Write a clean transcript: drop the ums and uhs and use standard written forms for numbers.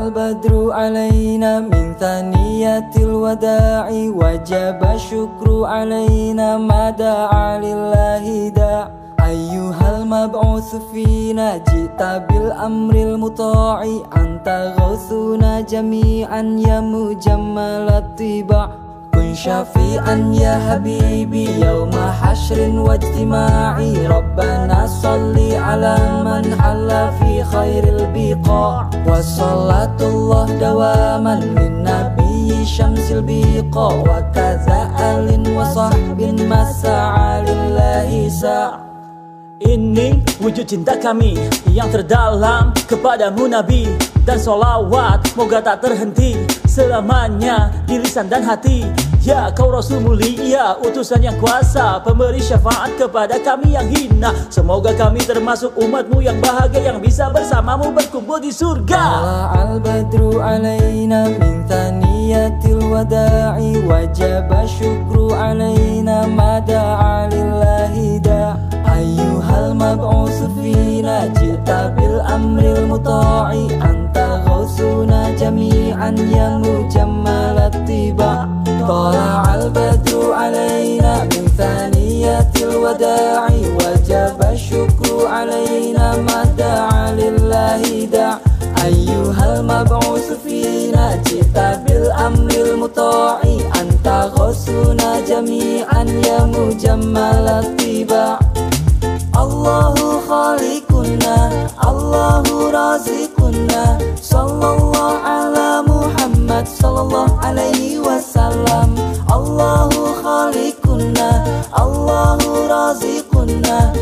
البدر علينا من ثنية الوداع وجب الشكر علينا ما دعا لله داع أيها المبعوث فينا جئت بالأمر المطاع أنت غوثنا جميعا يا مجمل الطباع كن شفيعا يا حبيبي يوم حشر واجتماع ربنا صل على من حل في خير البقاع وصلاة الله دواما للنبي شمس البقاع وكذا آل وصحب ما سعى لله ساع. Ini wujud cinta kami yang terdalam kepadamu Nabi, dan sholawat moga tak terhenti selamanya di lisan dan hati. Ya kau Rasul mulia, utusan yang kuasa, pemberi syafaat kepada kami yang hina. Semoga kami termasuk umatmu yang bahagia, yang bisa bersamamu berkumpul di surga. Al-badru alaina min thaniyatil wada'i wajaba syukru alaina ma da'a lillahi da' ayyuhal mab'us fina jita bil amril muta'i anta ghausuna jami'an ya mujammal attiba' Tala'al badru alaina min thaniyatil wada'i wajaba syukru alaina ma da'a lillahi da' ayyuhal mab'us fina jita bil amril muta'i anta ghausuna jami'an ya mujammal attiba' Allahu khaliquna, Allahu raziquna, sallallahu ala Muhammad sallallahu alaihi wasallam. Allahu khaliquna, Allahu raziquna,